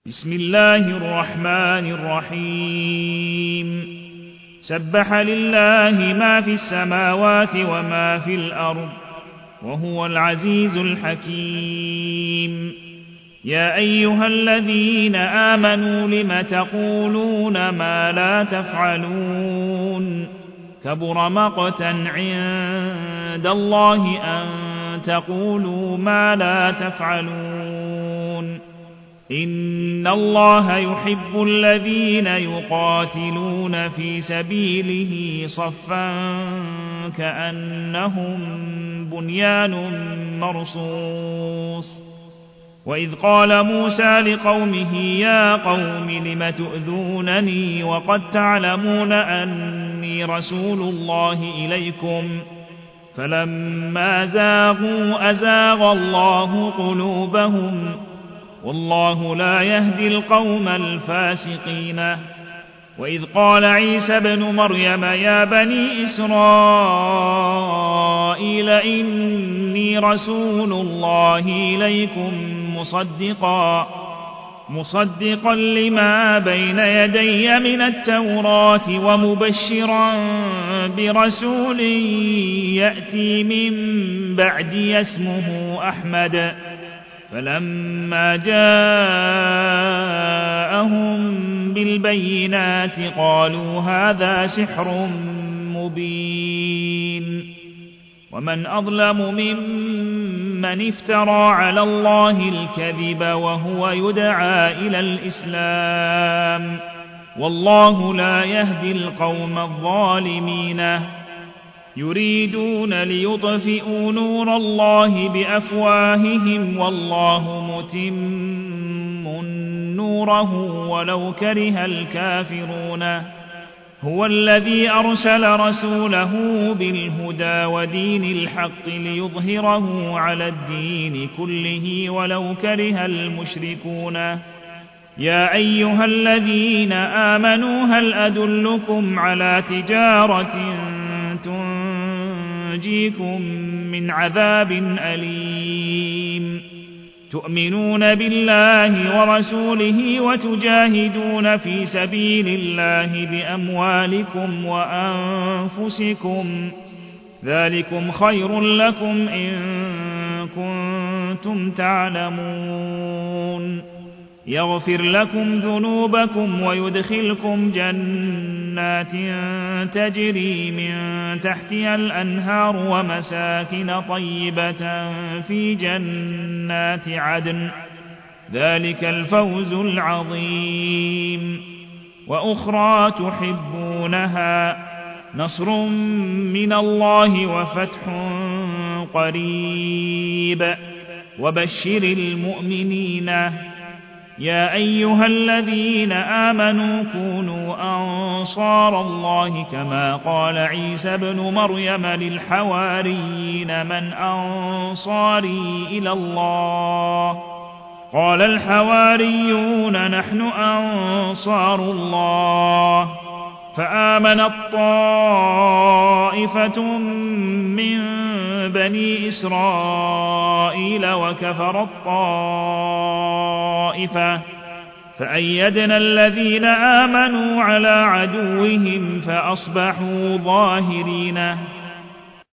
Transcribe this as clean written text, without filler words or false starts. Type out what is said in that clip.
بسم الله الرحمن الرحيم سبح لله ما في السماوات وما في الأرض وهو العزيز الحكيم يا أيها الذين آمنوا لم تقولون ما لا تفعلون كبر مقتا عند الله أن تقولوا ما لا تفعلون إن الله يحب الذين يقاتلون في سبيله صفا كأنهم بنيان مرصوص وإذ قال موسى لقومه يا قوم لم تؤذونني وقد تعلمون أني رسول الله إليكم فلما زاغوا أزاغ الله قلوبهم والله لا يهدي القوم الفاسقين وإذ قال عيسى ابن مريم يا بني إسرائيل إني رسول الله إليكم مصدقا لما بين يدي من التوراة ومبشرا برسول يأتي من بعدي اسمه أحمد فلما جاءهم بالبينات قالوا هذا سحر مبين ومن أظلم ممن افترى على الله الكذب وهو يدعى إلى الإسلام والله لا يهدي القوم الظالمين يريدون ليطفئوا نور الله بأفواههم والله متم نوره ولو كره الكافرون هو الذي أرسل رسوله بالهدى ودين الحق ليظهره على الدين كله ولو كره المشركون يا أيها الذين آمنوا هل أدلكم على تجارة تنجيكم من عذاب أليم تؤمنون بالله ورسوله وتجاهدون في سبيل الله بأموالكم وأنفسكم ذلكم خير لكم إن كنتم تعلمون يغفر لكم ذنوبكم ويدخلكم جنات تجري من تحتها الأنهار ومساكن طيبة في جنات عدن ذلك الفوز العظيم وأخرى تحبونها نصر من الله وفتح قريب وبشر المؤمنين يا أيها الذين آمنوا كونوا أنصار الله كما قال عيسى ابن مريم للحواريين من أنصاري إلى الله قال الحواريون نحن أنصار الله فآمنت طائفة من بني إسرائيل وكفرت طائفة فأيدنا الذين آمنوا على عدوهم فأصبحوا ظاهرين